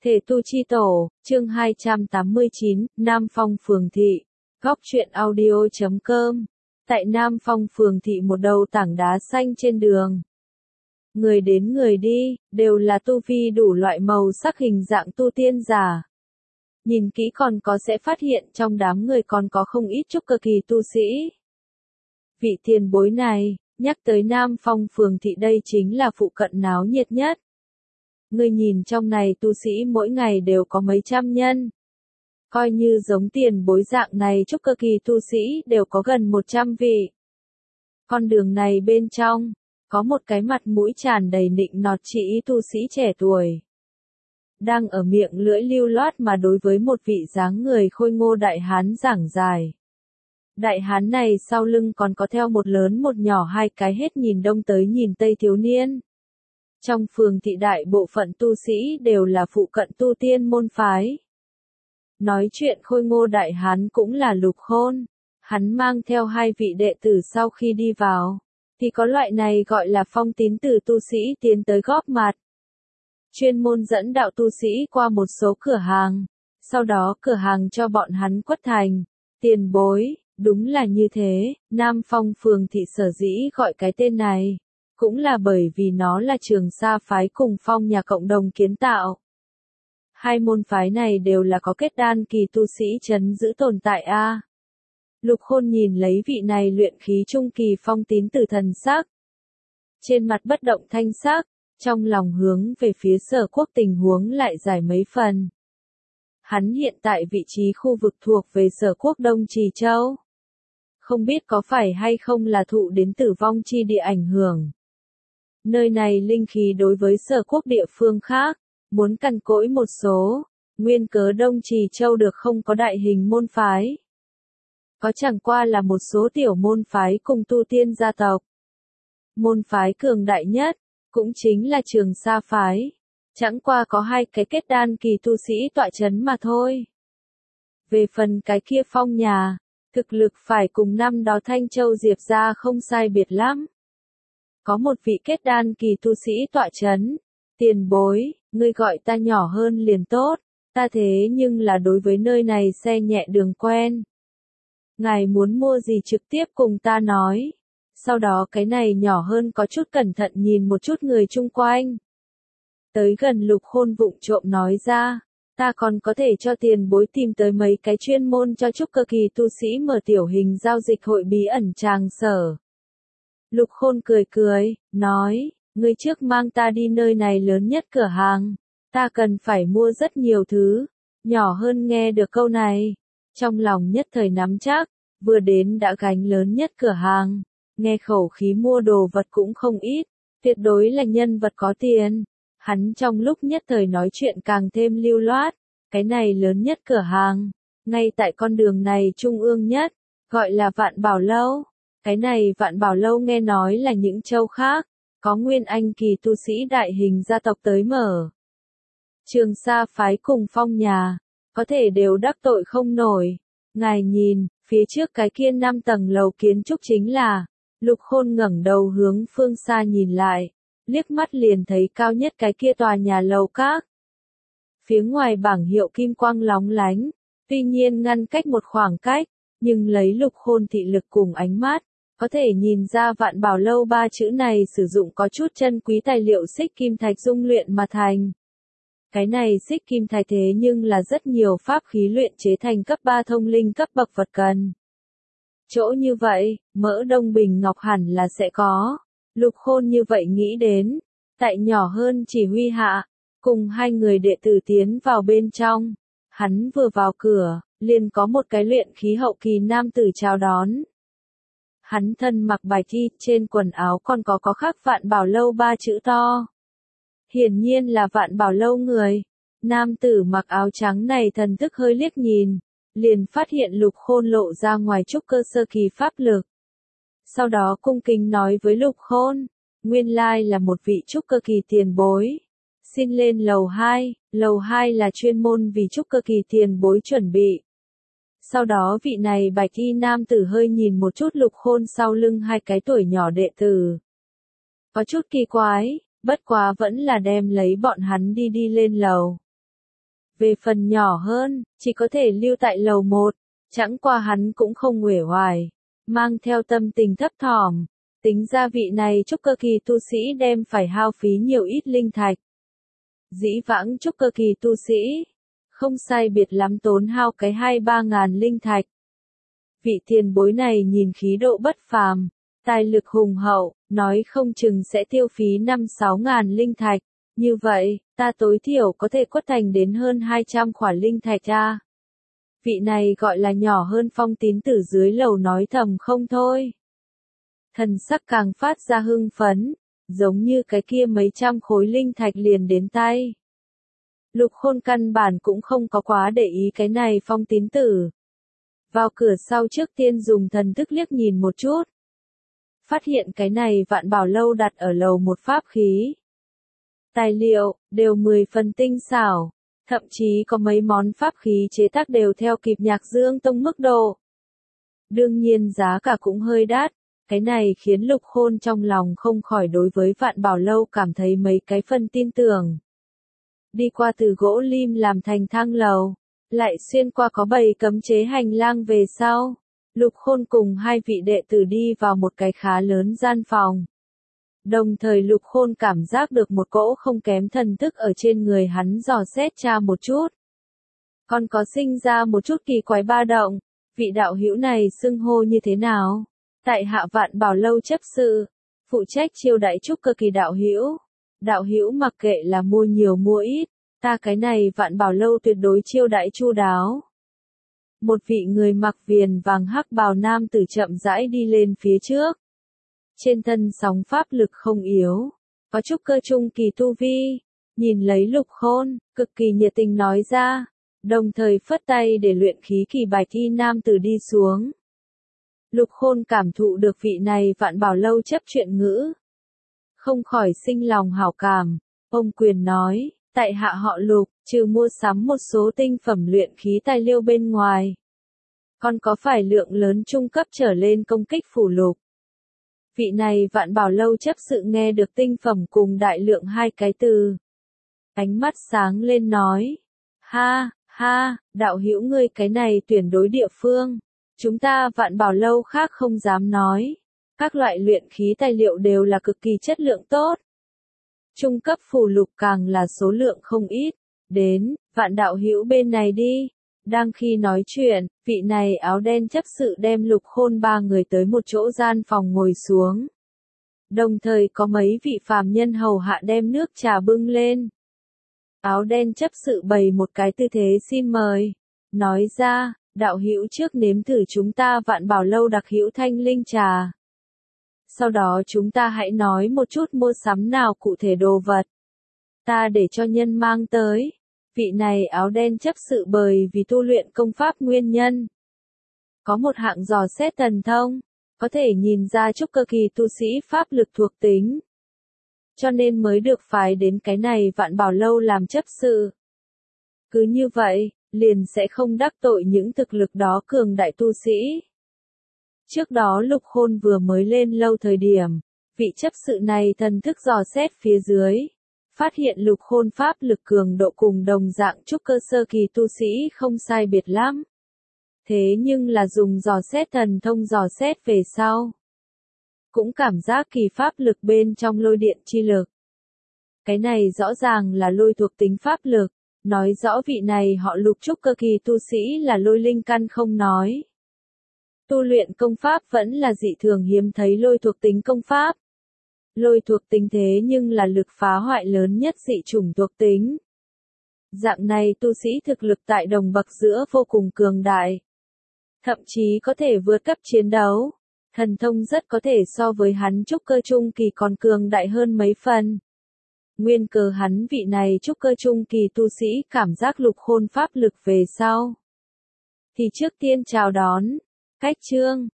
Thể tu chi tổ, chương 289, Nam Phong Phường Thị. Góc truyện audio.com. Tại Nam Phong Phường Thị, một đầu tảng đá xanh trên đường. Người đến người đi, đều là tu vi đủ loại màu sắc hình dạng tu tiên giả. Nhìn kỹ còn có sẽ phát hiện trong đám người còn có không ít trúc cơ kỳ tu sĩ. Vị tiền bối này, nhắc tới Nam Phong Phường Thị đây chính là phụ cận náo nhiệt nhất. Ngươi nhìn trong này tu sĩ mỗi ngày đều có mấy trăm nhân. Coi như giống tiền bối dạng này trúc cơ kỳ tu sĩ đều có gần 100 vị. Con đường này bên trong, có một cái mặt mũi tràn đầy nịnh nọt chỉ tu sĩ trẻ tuổi. Đang ở miệng lưỡi lưu loát mà đối với một vị dáng người khôi ngô đại hán giảng dài. Đại hán này sau lưng còn có theo một lớn một nhỏ hai cái hết nhìn đông tới nhìn tây thiếu niên. Trong phường thị đại bộ phận tu sĩ đều là phụ cận tu tiên môn phái. Nói chuyện khôi ngô đại hán cũng là Lục Khôn. Hắn mang theo hai vị đệ tử sau khi đi vào, thì có loại này gọi là phong tín từ tu sĩ tiến tới góp mặt. Chuyên môn dẫn đạo tu sĩ qua một số cửa hàng, sau đó cửa hàng cho bọn hắn quất thành. Tiền bối, đúng là như thế, Nam Phong Phường Thị sở dĩ gọi cái tên này. Cũng là bởi vì nó là Trường Sa phái cùng Phong nhà cộng đồng kiến tạo. Hai môn phái này đều là có kết đan kỳ tu sĩ trấn giữ tồn tại a. Lục Khôn nhìn lấy vị này luyện khí trung kỳ phong tín tử thần sắc. Trên mặt bất động thanh sắc, trong lòng hướng về phía Sở Quốc tình huống lại giải mấy phần. Hắn hiện tại vị trí khu vực thuộc về Sở Quốc Đông Trì Châu. Không biết có phải hay không là thụ đến tử vong chi địa ảnh hưởng. Nơi này linh khí đối với Sở Quốc địa phương khác, muốn cằn cỗi một số, nguyên cớ Đông Trì Châu được không có đại hình môn phái. Có chẳng qua là một số tiểu môn phái cùng tu tiên gia tộc. Môn phái cường đại nhất, cũng chính là Trường Sa phái. Chẳng qua có hai cái kết đan kỳ tu sĩ tọa chấn mà thôi. Về phần cái kia Phong nhà, thực lực phải cùng năm đó Thanh Châu Diệp gia không sai biệt lắm. Có một vị kết đan kỳ tu sĩ tọa chấn. Tiền bối, ngươi gọi ta nhỏ hơn liền tốt, ta thế nhưng là đối với nơi này xe nhẹ đường quen. Ngài muốn mua gì trực tiếp cùng ta nói. Sau đó cái này nhỏ hơn có chút cẩn thận nhìn một chút người chung quanh. Tới gần Lục Khôn vụng trộm nói ra, ta còn có thể cho tiền bối tìm tới mấy cái chuyên môn cho trúc cơ kỳ tu sĩ mở tiểu hình giao dịch hội bí ẩn tràng sở. Lục Khôn cười cười, nói, ngươi trước mang ta đi nơi này lớn nhất cửa hàng, ta cần phải mua rất nhiều thứ. Nhỏ hơn nghe được câu này, trong lòng nhất thời nắm chắc, vừa đến đã gánh lớn nhất cửa hàng, nghe khẩu khí mua đồ vật cũng không ít, tuyệt đối là nhân vật có tiền. Hắn trong lúc nhất thời nói chuyện càng thêm lưu loát, cái này lớn nhất cửa hàng, ngay tại con đường này trung ương nhất, gọi là Vạn Bảo Lâu. Cái này Vạn Bảo Lâu nghe nói là những châu khác, có nguyên anh kỳ tu sĩ đại hình gia tộc tới mở. Trường Sa phái cùng Phong nhà, có thể đều đắc tội không nổi. Ngài nhìn, phía trước cái kia 5 tầng lầu kiến trúc chính là, Lục Khôn ngẩng đầu hướng phương xa nhìn lại, liếc mắt liền thấy cao nhất cái kia tòa nhà lầu các. Phía ngoài bảng hiệu kim quang lóng lánh, tuy nhiên ngăn cách một khoảng cách, nhưng lấy Lục Khôn thị lực cùng ánh mắt, có thể nhìn ra Vạn Bảo Lâu 3 chữ này sử dụng có chút chân quý tài liệu xích kim thạch dung luyện mà thành. Cái này xích kim thạch thế nhưng là rất nhiều pháp khí luyện chế thành cấp 3 thông linh cấp bậc vật cần. Chỗ như vậy, mỡ đông bình ngọc hẳn là sẽ có. Lục Khôn như vậy nghĩ đến, tại nhỏ hơn chỉ huy hạ, cùng hai người đệ tử tiến vào bên trong. Hắn vừa vào cửa, liền có một cái luyện khí hậu kỳ nam tử chào đón. Hắn thân mặc bài thi, trên quần áo còn có khắc Vạn Bảo Lâu 3 chữ to. Hiển nhiên là Vạn Bảo Lâu người. Nam tử mặc áo trắng này thần thức hơi liếc nhìn, liền phát hiện Lục Khôn lộ ra ngoài trúc cơ sơ kỳ pháp lực. Sau đó cung kính nói với Lục Khôn, nguyên lai là một vị trúc cơ kỳ tiền bối. Xin lên lầu 2 là chuyên môn vì trúc cơ kỳ tiền bối chuẩn bị. Sau đó vị này bạch y nam tử hơi nhìn một chút Lục Khôn sau lưng hai cái tuổi nhỏ đệ tử. Có chút kỳ quái, bất quá vẫn là đem lấy bọn hắn đi lên lầu. Về phần nhỏ hơn, chỉ có thể lưu tại lầu 1, chẳng qua hắn cũng không uể oải, mang theo tâm tình thấp thỏm, tính ra vị này trúc cơ kỳ tu sĩ đem phải hao phí nhiều ít linh thạch. Dĩ vãng trúc cơ kỳ tu sĩ, không sai biệt lắm tốn hao cái 2-3 ngàn linh thạch. Vị tiền bối này nhìn khí độ bất phàm, tài lực hùng hậu, nói không chừng sẽ tiêu phí 5-6 ngàn linh thạch. Như vậy, ta tối thiểu có thể quất thành đến hơn 200 khỏa linh thạch a. Vị này gọi là nhỏ hơn Phong Tín Tử dưới lầu nói thầm không thôi. Thần sắc càng phát ra hưng phấn, giống như cái kia mấy trăm khối linh thạch liền đến tay. Lục Khôn căn bản cũng không có quá để ý cái này Phong Tín Tử. Vào cửa sau trước tiên dùng thần thức liếc nhìn một chút. Phát hiện cái này Vạn Bảo Lâu đặt ở lầu 1 pháp khí. Tài liệu, đều 10 phần tinh xảo, thậm chí có mấy món pháp khí chế tác đều theo kịp Nhạc Dương Tông mức độ. Đương nhiên giá cả cũng hơi đắt, cái này khiến Lục Khôn trong lòng không khỏi đối với Vạn Bảo Lâu cảm thấy mấy cái phần tin tưởng. Đi qua từ gỗ lim làm thành thang lầu, lại xuyên qua có bầy cấm chế hành lang về sau. Lục Khôn cùng hai vị đệ tử đi vào một cái khá lớn gian phòng. Đồng thời Lục Khôn cảm giác được một cỗ không kém thần thức ở trên người hắn dò xét tra một chút. Còn có sinh ra một chút kỳ quái ba động, vị đạo hữu này xưng hô như thế nào? Tại hạ Vạn Bảo Lâu chấp sự, phụ trách chiêu đãi trúc cơ kỳ đạo hữu. Đạo hữu mặc kệ là mua nhiều mua ít, ta cái này Vạn Bảo Lâu tuyệt đối chiêu đãi chu đáo. Một vị người mặc viền vàng hắc bào nam tử chậm rãi đi lên phía trước. Trên thân sóng pháp lực không yếu, có trúc cơ trung kỳ tu vi, nhìn lấy Lục Khôn, cực kỳ nhiệt tình nói ra, đồng thời phất tay để luyện khí kỳ bạch y nam tử đi xuống. Lục Khôn cảm thụ được vị này Vạn Bảo Lâu chấp chuyện ngữ, không khỏi sinh lòng hảo cảm, ông quyền nói, tại hạ họ Lục, trừ mua sắm một số tinh phẩm luyện khí tài liệu bên ngoài, còn có phải lượng lớn trung cấp trở lên công kích phù lục. Vị này Vạn Bảo Lâu chấp sự nghe được tinh phẩm cùng đại lượng hai cái từ. Ánh mắt sáng lên nói, ha, ha, đạo hữu ngươi cái này tuyển đối địa phương, chúng ta Vạn Bảo Lâu khác không dám nói. Các loại luyện khí tài liệu đều là cực kỳ chất lượng tốt. Trung cấp phù lục càng là số lượng không ít. Đến, Vạn đạo hữu bên này đi. Đang khi nói chuyện, vị này áo đen chấp sự đem Lục Khôn ba người tới một chỗ gian phòng ngồi xuống. Đồng thời có mấy vị phàm nhân hầu hạ đem nước trà bưng lên. Áo đen chấp sự bày một cái tư thế xin mời. Nói ra, đạo hữu trước nếm thử chúng ta Vạn Bảo Lâu đặc hữu thanh linh trà. Sau đó chúng ta hãy nói một chút mua sắm nào cụ thể đồ vật. Ta để cho nhân mang tới. Vị này áo đen chấp sự bởi vì tu luyện công pháp nguyên nhân. Có một hạng dò xét thần thông, có thể nhìn ra trúc cơ kỳ tu sĩ pháp lực thuộc tính. Cho nên mới được phái đến cái này Vạn Bảo Lâu làm chấp sự. Cứ như vậy, liền sẽ không đắc tội những thực lực đó cường đại tu sĩ. Trước đó Lục Khôn vừa mới lên lâu thời điểm, vị chấp sự này thần thức dò xét phía dưới, phát hiện Lục Khôn pháp lực cường độ cùng đồng dạng trúc cơ sơ kỳ tu sĩ không sai biệt lắm. Thế nhưng là dùng dò xét thần thông dò xét về sau, cũng cảm giác kỳ pháp lực bên trong lôi điện chi lực. Cái này rõ ràng là lôi thuộc tính pháp lực, nói rõ vị này họ Lục trúc cơ kỳ tu sĩ là lôi linh căn không nói. Tu luyện công pháp vẫn là dị thường hiếm thấy lôi thuộc tính công pháp. Lôi thuộc tính thế nhưng là lực phá hoại lớn nhất dị chủng thuộc tính. Dạng này tu sĩ thực lực tại đồng bậc giữa vô cùng cường đại. Thậm chí có thể vượt cấp chiến đấu. Thần thông rất có thể so với hắn trúc cơ trung kỳ còn cường đại hơn mấy phần. Nguyên cớ hắn vị này trúc cơ trung kỳ tu sĩ cảm giác Lục Khôn pháp lực về sau. Thì trước tiên chào đón. Cách chương